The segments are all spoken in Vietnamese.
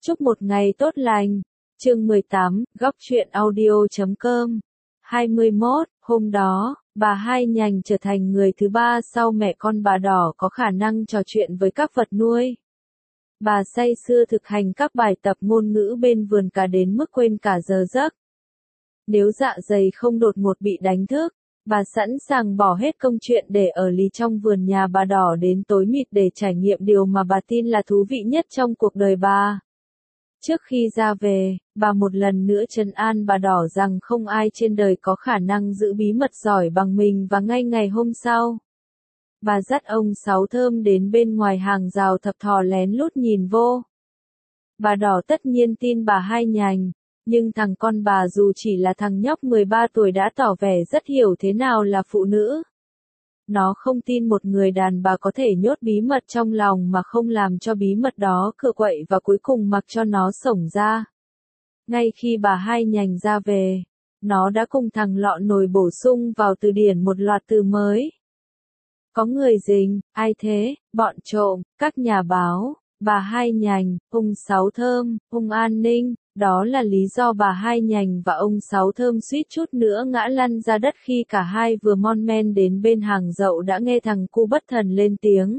Chúc một ngày tốt lành. Chương 18, góc truyện audio.com. 21, hôm đó, bà Hai Nhành trở thành người thứ ba sau mẹ con bà Đỏ có khả năng trò chuyện với các vật nuôi. Bà say sưa thực hành các bài tập ngôn ngữ bên vườn cả đến mức quên cả giờ giấc. Nếu dạ dày không đột ngột bị đánh thức, bà sẵn sàng bỏ hết công chuyện để ở lì trong vườn nhà bà Đỏ đến tối mịt để trải nghiệm điều mà bà tin là thú vị nhất trong cuộc đời bà. Trước khi ra về, bà một lần nữa trấn an bà Đỏ rằng không ai trên đời có khả năng giữ bí mật giỏi bằng mình và ngay ngày hôm sau. Bà dắt ông Sáu Thơm đến bên ngoài hàng rào thập thò lén lút nhìn vô. Bà Đỏ tất nhiên tin bà Hai Nhành, nhưng thằng con bà dù chỉ là thằng nhóc 13 tuổi đã tỏ vẻ rất hiểu thế nào là phụ nữ. Nó không tin một người đàn bà có thể nhốt bí mật trong lòng mà không làm cho bí mật đó cựa quậy và cuối cùng mặc cho nó xổng ra. Ngay khi bà Hai Nhành ra về, nó đã cùng thằng Lọ Nồi bổ sung vào từ điển một loạt từ mới. Có người rình, ai thế, bọn trộm, các nhà báo, bà Hai Nhành, ông Sáu Thơm, ông An Ninh. Đó là lý do bà Hai Nhành và ông Sáu Thơm suýt chút nữa ngã lăn ra đất khi cả hai vừa mon men đến bên hàng dậu đã nghe thằng cu bất thần lên tiếng.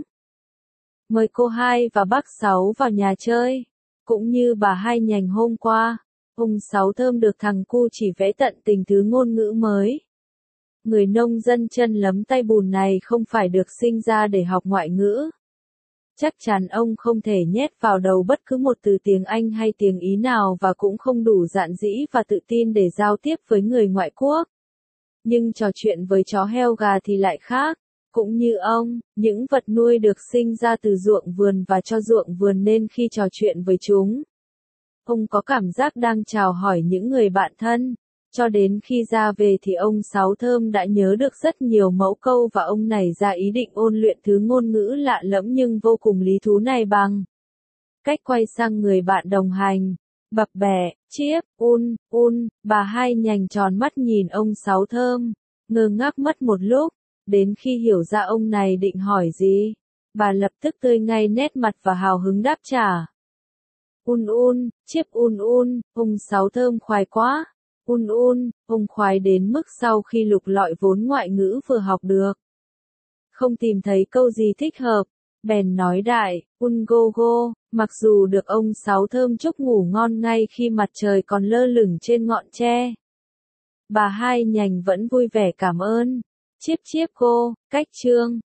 Mời cô Hai và bác Sáu vào nhà chơi. Cũng như bà Hai Nhành hôm qua, ông Sáu Thơm được thằng cu chỉ vẽ tận tình thứ ngôn ngữ mới. Người nông dân chân lấm tay bùn này không phải được sinh ra để học ngoại ngữ. Chắc chắn ông không thể nhét vào đầu bất cứ một từ tiếng Anh hay tiếng Ý nào và cũng không đủ dạn dĩ và tự tin để giao tiếp với người ngoại quốc. Nhưng trò chuyện với chó heo gà thì lại khác. Cũng như ông, những vật nuôi được sinh ra từ ruộng vườn và cho ruộng vườn nên khi trò chuyện với chúng, ông có cảm giác đang chào hỏi những người bạn thân. Cho đến khi ra về thì ông Sáu Thơm đã nhớ được rất nhiều mẫu câu và ông nảy ra ý định ôn luyện thứ ngôn ngữ lạ lẫm nhưng vô cùng lý thú này bằng cách quay sang người bạn đồng hành. Bập bẹ, chiếp, bà Hai Nhành tròn mắt nhìn ông Sáu Thơm, ngơ ngác mất một lúc, đến khi hiểu ra ông này định hỏi gì, bà lập tức tươi ngay nét mặt và hào hứng đáp trả. Chiếp ông Sáu Thơm khoái quá. Ông khoái đến mức sau khi lục lọi vốn ngoại ngữ vừa học được, không tìm thấy câu gì thích hợp, bèn nói đại, go, mặc dù được ông Sáu Thơm chúc ngủ ngon ngay khi mặt trời còn lơ lửng trên ngọn tre. Bà Hai Nhành vẫn vui vẻ cảm ơn. Chiếp cô, cách chương.